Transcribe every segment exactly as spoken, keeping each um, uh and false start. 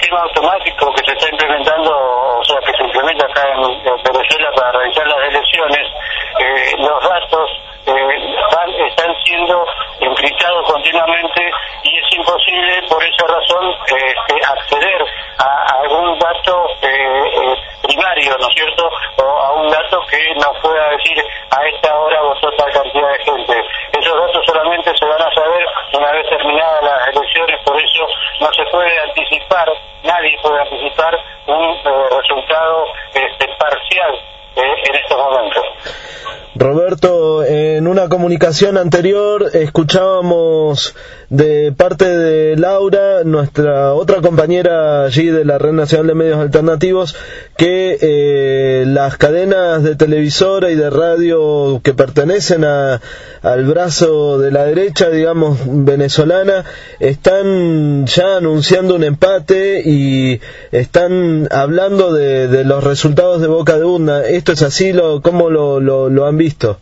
sistema automático que se está implementando, o sea, que se implementa acá en, en Venezuela para realizar las elecciones, eh, los datos eh, van, están siendo encriptados continuamente y es imposible por esa razón eh, acceder a, a algún dato eh, eh, primario, ¿no es cierto?, o a un dato que nos pueda decir a esta hora votó tal cantidad de gente. Esos datos solamente se van a saber una vez terminadas las elecciones, por eso no se puede anticipar, nadie puede anticipar un eh, resultado este, parcial eh, en estos momentos. Roberto, en una comunicación anterior escuchábamos de parte de Laura, nuestra otra compañera allí de la Red Nacional de Medios Alternativos, que eh, las cadenas de televisora y de radio que pertenecen a, al brazo de la derecha, digamos, venezolana, están ya anunciando un empate y están hablando de, de los resultados de boca de urna. ¿Esto es así? Lo, ¿Cómo lo, lo, lo han visto?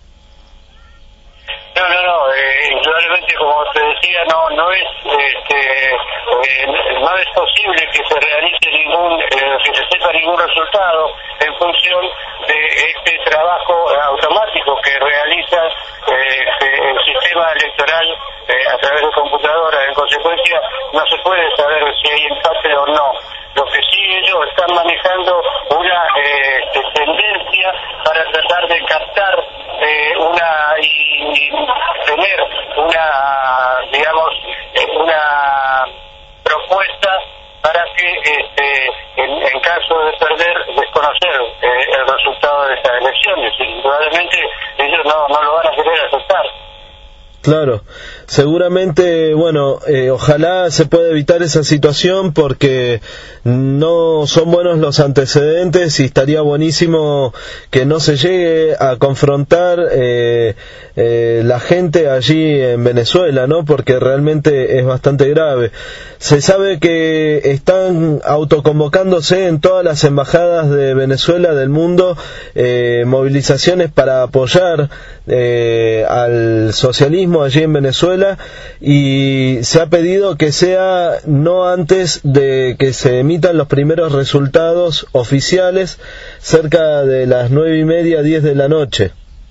No, no, no, eh, indudablemente, como te decía, no no es este, eh, no es posible que se realice ningún, eh, que se sepa ningún resultado en función de este trabajo automático que realiza eh, el sistema electoral eh, a través de computadoras. En consecuencia, no se puede saber si hay empate o no. Lo que sí ellos están manejando una eh, tendencia para tratar de captar eh, una y, y tener una, digamos, una propuesta para que este, en, en caso de perder, desconocer eh, el resultado de estas elecciones. Indudablemente ellos no, no lo van a querer aceptar. Claro, seguramente, bueno, eh, ojalá se pueda evitar esa situación porque no son buenos los antecedentes y estaría buenísimo que no se llegue a confrontar eh, eh, la gente allí en Venezuela, ¿no? Porque realmente es bastante grave. Se sabe que están autoconvocándose en todas las embajadas de Venezuela del mundo eh, movilizaciones para apoyar eh, al socialismo allí en Venezuela, y se ha pedido que sea no antes de que se emitan los primeros resultados oficiales, cerca de las nueve y media, diez de la noche.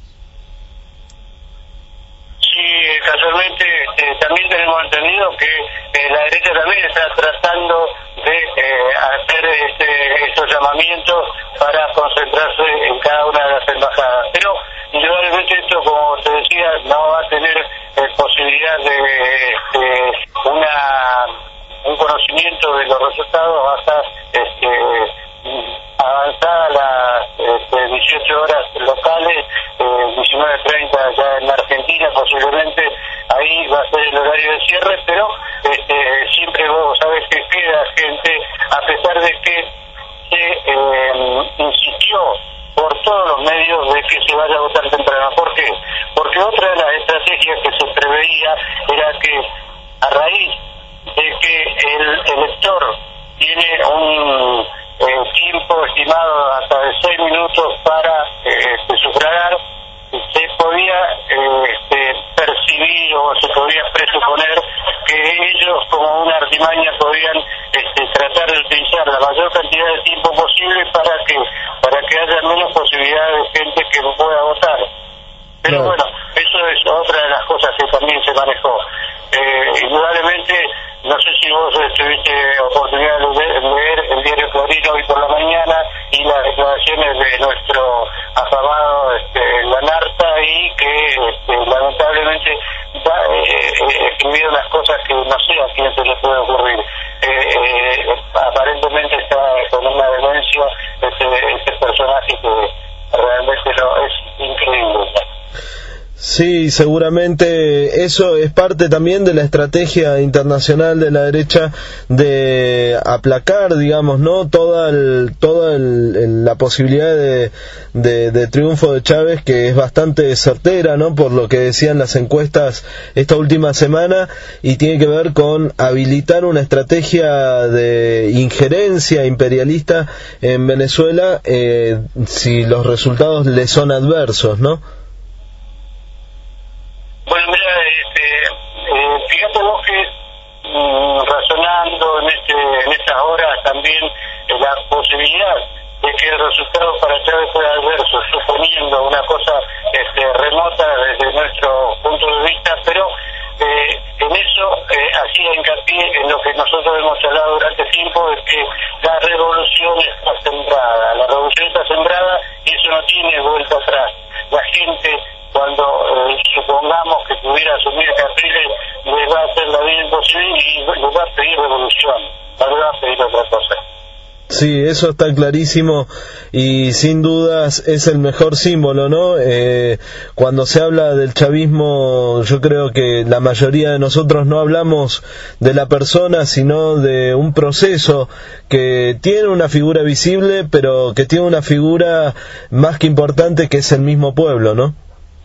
Sí, casualmente eh, también tenemos entendido que eh, la derecha también está tratando de eh, hacer este, estos llamamientos para concentrarse en cada una de las embajadas, pero indudablemente esto, como te decía, no va a tener eh, posibilidad de, de una un conocimiento de los resultados hasta este, avanzadas las este, dieciocho horas locales, eh, diecinueve treinta ya en Argentina, posiblemente ahí va a ser el horario de cierre, pero este, siempre vos sabés que queda gente, a pesar de que se eh, insistió por todos los medios de que se vaya a votar temprano. ¿Por qué? Porque otra de las estrategias que se preveía era que a raíz de que el elector tiene un eh, tiempo estimado hasta de seis minutos para eh, sufragar, se podía eh, este, percibir o se podía presuponer que ellos, como una artimaña, podían este, tratar de utilizar la mayor cantidad de tiempo posible para que para que haya menos posibilidad de gente que pueda votar. Pero no. Bueno, eso es otra de las cosas que también se manejó. Eh, indudablemente, no sé si vos tuviste oportunidad de leer el diario Clarín hoy por la mañana y las declaraciones de nuestro afamado este, Lanarta, y que este, lamentablemente va, eh, eh, escribieron las cosas que no sé a quién se les puede ocurrir. Eh, eh, aparentemente está con una demencia este, este personaje que realmente no, es increíble. Sí, seguramente eso es parte también de la estrategia internacional de la derecha de aplacar, digamos, ¿no? Toda el, toda el, el, la posibilidad de, de, de triunfo de Chávez, que es bastante certera, ¿no? Por lo que decían las encuestas esta última semana, y tiene que ver con habilitar una estrategia de injerencia imperialista en Venezuela eh, si los resultados le son adversos, ¿no? Bueno, mira, este, eh, fíjate vos que mmm, razonando en este en estas horas también eh, la posibilidad de que el resultado para Chávez fuera adverso, suponiendo una cosa este, remota desde nuestro punto de vista, pero eh, en eso eh, hacía hincapié en lo que nosotros hemos hablado durante tiempo, de que la revolución está sembrada, la revolución está sembrada y eso no tiene vuelta atrás. La gente, cuando eh, supongamos que pudiera asumir Capriles, les va a hacer la vida imposible y les va a pedir revolución, no les va a pedir otra cosa. Sí, eso está clarísimo y sin dudas es el mejor símbolo, ¿no? Eh, cuando se habla del chavismo, yo creo que la mayoría de nosotros no hablamos de la persona, sino de un proceso que tiene una figura visible, pero que tiene una figura más que importante, que es el mismo pueblo, ¿no?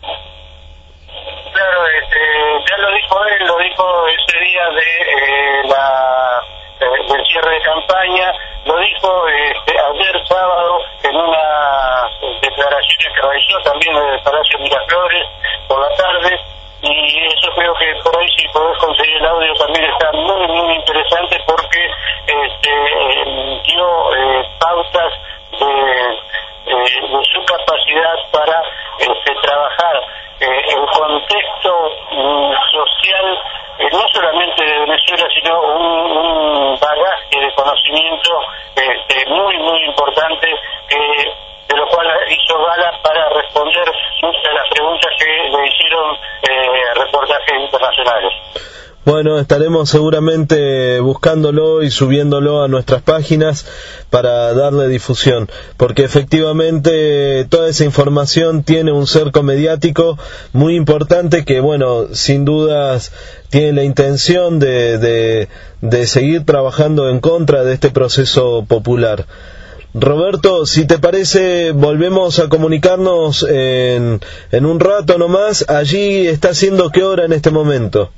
Claro, este, ya lo dijo él, lo dijo ese día de eh, la eh, del cierre de campaña, lo dijo este, ayer sábado en una declaración que realizó también en el Palacio Miraflores por la tarde, y eso creo que por ahí, si podés conseguir el audio, también está muy muy interesante, porque este, eh, dio eh, pautas de, eh, de su capacidad para este, trabajar eh, el contexto mm, social, eh, no solamente de Venezuela, sino un, un bagaje de conocimiento este, muy muy importante, eh, de lo cual hizo gala para responder muchas de las preguntas que le hicieron eh, reportajes internacionales. Bueno, estaremos seguramente buscándolo y subiéndolo a nuestras páginas para darle difusión, porque efectivamente toda esa información tiene un cerco mediático muy importante que, bueno, sin dudas tiene la intención de, de, de seguir trabajando en contra de este proceso popular. Roberto, si te parece, volvemos a comunicarnos en, en un rato nomás. Allí está haciendo ¿qué hora en este momento?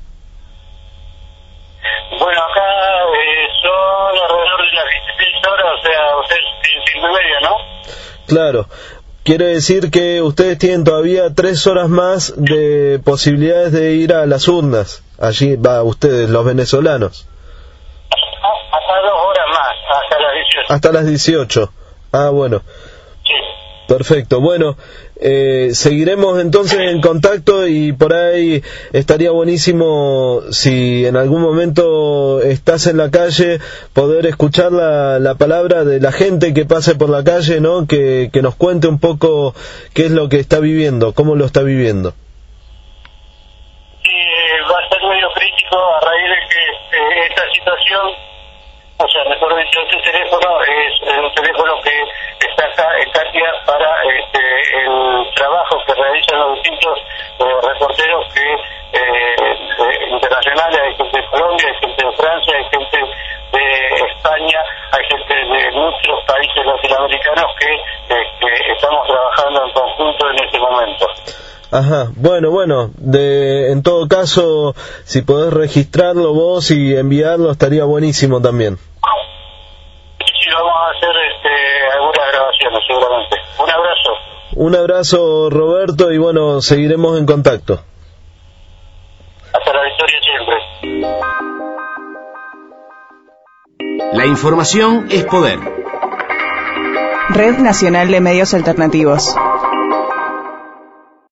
Bueno, acá eh, son alrededor de las dieciséis horas, o sea, ustedes tienen cinco y media, ¿no? Claro. Quiere decir que ustedes tienen todavía tres horas más de posibilidades de ir a las urnas. Allí va ustedes, los venezolanos. Hasta dos horas más, hasta las dieciocho. Hasta las dieciocho. Ah, bueno. Sí. Perfecto. Bueno, eh, seguiremos entonces en contacto y por ahí estaría buenísimo, si en algún momento estás en la calle, poder escuchar la, la palabra de la gente que pase por la calle, ¿no? Que, que nos cuente un poco qué es lo que está viviendo, cómo lo está viviendo. Sí, va a ser medio crítico a raíz de que eh, esta situación, o sea, mejor dicho, este teléfono es un teléfono que está acá en Katia para este, el trabajo que realizan los distintos eh, reporteros que eh, eh, internacionales. Hay gente de Colombia, hay gente de Francia, hay gente de España, hay gente de muchos países latinoamericanos que este, estamos trabajando en conjunto en este momento. Ajá, bueno, bueno, de, en todo caso, si podés registrarlo vos y enviarlo, estaría buenísimo también. Sí, vamos a hacer este, algunas grabaciones seguramente. Un abrazo. Un abrazo, Roberto, y bueno, seguiremos en contacto. Hasta la victoria siempre. La información es poder. Red Nacional de Medios Alternativos.